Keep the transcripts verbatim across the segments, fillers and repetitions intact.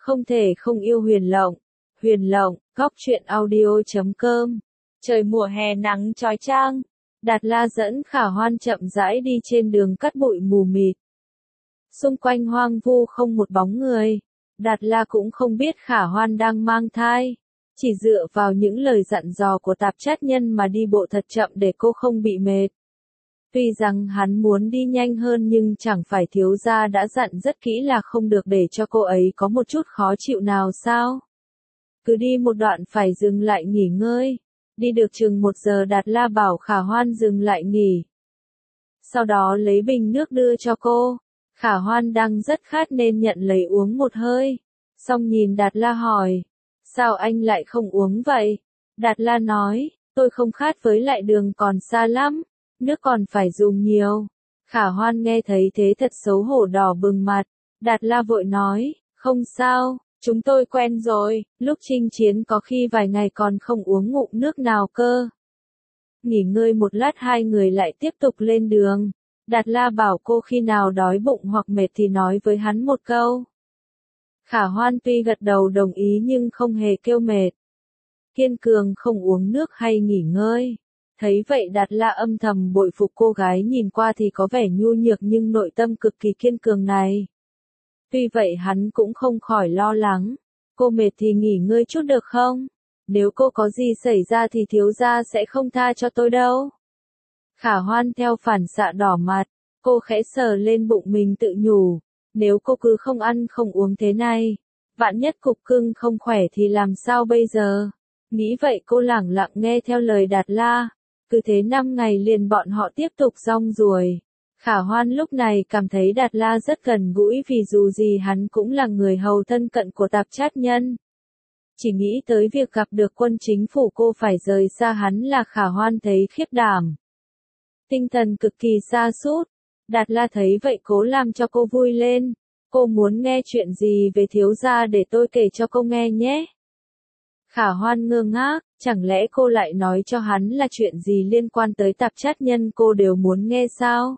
Không thể không yêu Huyền Lộng. Huyền Lộng, góc truyện audio chấm com. Trời mùa hè nắng chói chang. Đạt La dẫn Khả Hoan chậm rãi đi trên đường cắt bụi mù mịt. Xung quanh hoang vu không một bóng người. Đạt La cũng không biết Khả Hoan đang mang thai. Chỉ dựa vào những lời dặn dò của tạp chát nhân mà đi bộ thật chậm để cô không bị mệt. Tuy rằng hắn muốn đi nhanh hơn nhưng chẳng phải thiếu gia đã dặn rất kỹ là không được để cho cô ấy có một chút khó chịu nào sao? Cứ đi một đoạn phải dừng lại nghỉ ngơi. Đi được chừng một giờ Đạt La bảo Khả Hoan dừng lại nghỉ. Sau đó lấy bình nước đưa cho cô. Khả Hoan đang rất khát nên nhận lấy uống một hơi. Xong nhìn Đạt La hỏi. Sao anh lại không uống vậy? Đạt La nói, tôi không khát với lại đường còn xa lắm. Nước còn phải dùng nhiều. Khả Hoan nghe thấy thế thật xấu hổ đỏ bừng mặt. Đạt La vội nói, không sao, chúng tôi quen rồi, lúc chinh chiến có khi vài ngày còn không uống ngụm nước nào cơ. Nghỉ ngơi một lát hai người lại tiếp tục lên đường. Đạt La bảo cô khi nào đói bụng hoặc mệt thì nói với hắn một câu. Khả Hoan tuy gật đầu đồng ý nhưng không hề kêu mệt. Kiên cường không uống nước hay nghỉ ngơi. Thấy vậy Đạt La âm thầm bội phục cô gái nhìn qua thì có vẻ nhu nhược nhưng nội tâm cực kỳ kiên cường này. Tuy vậy hắn cũng không khỏi lo lắng. Cô mệt thì nghỉ ngơi chút được không? Nếu cô có gì xảy ra thì thiếu gia sẽ không tha cho tôi đâu. Khả Hoan theo phản xạ đỏ mặt. Cô khẽ sờ lên bụng mình tự nhủ. Nếu cô cứ không ăn không uống thế này, vạn nhất cục cưng không khỏe thì làm sao bây giờ? Nghĩ vậy cô lẳng lặng nghe theo lời Đạt La. Cứ thế năm ngày liền bọn họ tiếp tục rong ruổi. Khả Hoan lúc này cảm thấy Đạt La rất gần gũi vì dù gì hắn cũng là người hầu thân cận của tạp chát nhân. Chỉ nghĩ tới việc gặp được quân chính phủ cô phải rời xa hắn là Khả Hoan thấy khiếp đảm. Tinh thần cực kỳ sa sút. Đạt La thấy vậy cố làm cho cô vui lên. Cô muốn nghe chuyện gì về thiếu gia để tôi kể cho cô nghe nhé. Khả Hoan ngơ ngác, chẳng lẽ cô lại nói cho hắn là chuyện gì liên quan tới tạp chát nhân cô đều muốn nghe sao?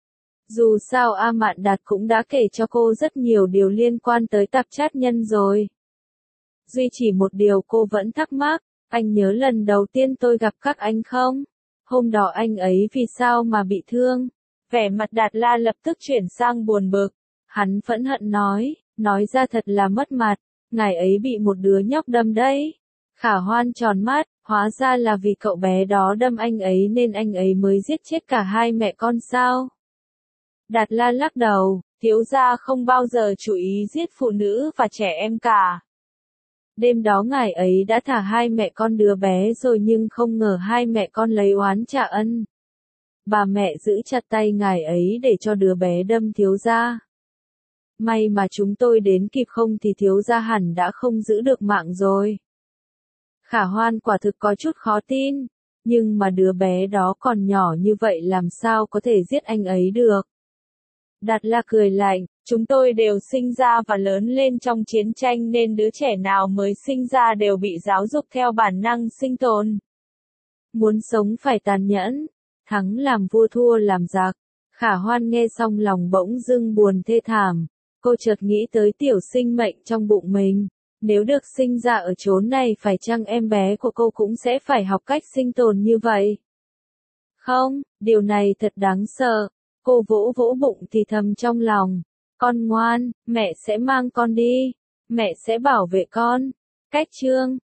Dù sao A Mạn Đạt cũng đã kể cho cô rất nhiều điều liên quan tới tạp chát nhân rồi. Duy chỉ một điều cô vẫn thắc mắc, anh nhớ lần đầu tiên tôi gặp các anh không? Hôm đó anh ấy vì sao mà bị thương? Vẻ mặt Đạt La lập tức chuyển sang buồn bực. Hắn phẫn hận nói, nói ra thật là mất mặt, ngài ấy bị một đứa nhóc đâm đấy. Khả Hoan tròn mắt, hóa ra là vì cậu bé đó đâm anh ấy nên anh ấy mới giết chết cả hai mẹ con sao? Đạt La lắc đầu, thiếu gia không bao giờ chú ý giết phụ nữ và trẻ em cả. Đêm đó ngài ấy đã thả hai mẹ con đứa bé rồi nhưng không ngờ hai mẹ con lấy oán trả ân. Bà mẹ giữ chặt tay ngài ấy để cho đứa bé đâm thiếu gia. May mà chúng tôi đến kịp không thì thiếu gia hẳn đã không giữ được mạng rồi. Khả Hoan quả thực có chút khó tin, nhưng mà đứa bé đó còn nhỏ như vậy làm sao có thể giết anh ấy được. Đạt La cười lạnh, chúng tôi đều sinh ra và lớn lên trong chiến tranh nên đứa trẻ nào mới sinh ra đều bị giáo dục theo bản năng sinh tồn. Muốn sống phải tàn nhẫn, thắng làm vua thua làm giặc. Khả Hoan nghe xong lòng bỗng dưng buồn thê thảm, cô chợt nghĩ tới tiểu sinh mệnh trong bụng mình. Nếu được sinh ra ở chốn này phải chăng em bé của cô cũng sẽ phải học cách sinh tồn như vậy? Không, điều này thật đáng sợ. Cô vỗ vỗ bụng thì thầm trong lòng. Con ngoan, mẹ sẽ mang con đi. Mẹ sẽ bảo vệ con. Cách chương